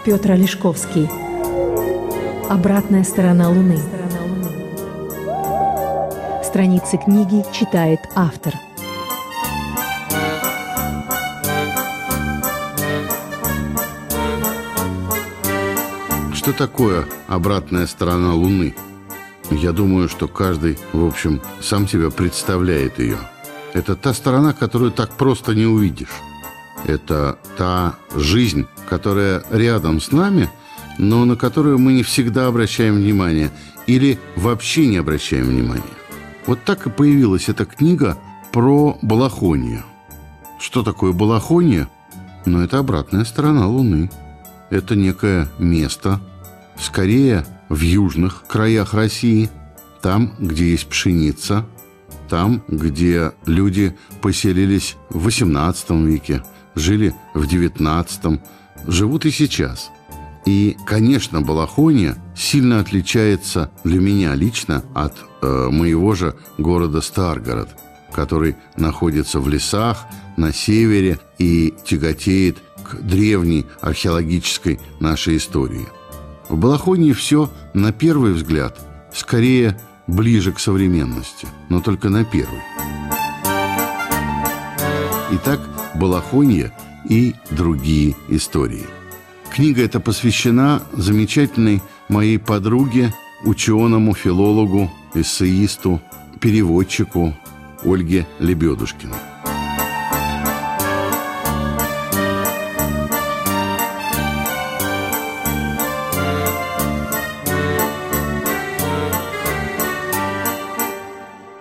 Петр Олешковский. «Обратная сторона Луны». Страницы книги читает автор. Что такое обратная сторона Луны? Я думаю, что каждый, в общем, сам себе представляет ее. Это та сторона, которую так просто не увидишь. Это та жизнь, которая рядом с нами, но на которую мы не всегда обращаем внимание или вообще не обращаем внимания. Вот так и появилась эта книга про Балахонию. Что такое Балахония? Ну, это обратная сторона Луны. Это некое место, скорее в южных краях России, там, где есть пшеница, там, где люди поселились в XVIII веке, жили в XIX, живут и сейчас. И, конечно, Балахония сильно отличается для меня лично от моего же города Старгород, который находится в лесах на севере и тяготеет к древней археологической нашей истории. В Балахонии все, на первый взгляд, скорее ближе к современности, но только на первый. Итак, Балахония и другие истории. Книга эта посвящена замечательной моей подруге, ученому, филологу, эссеисту, переводчику Ольге Лебедушкиной.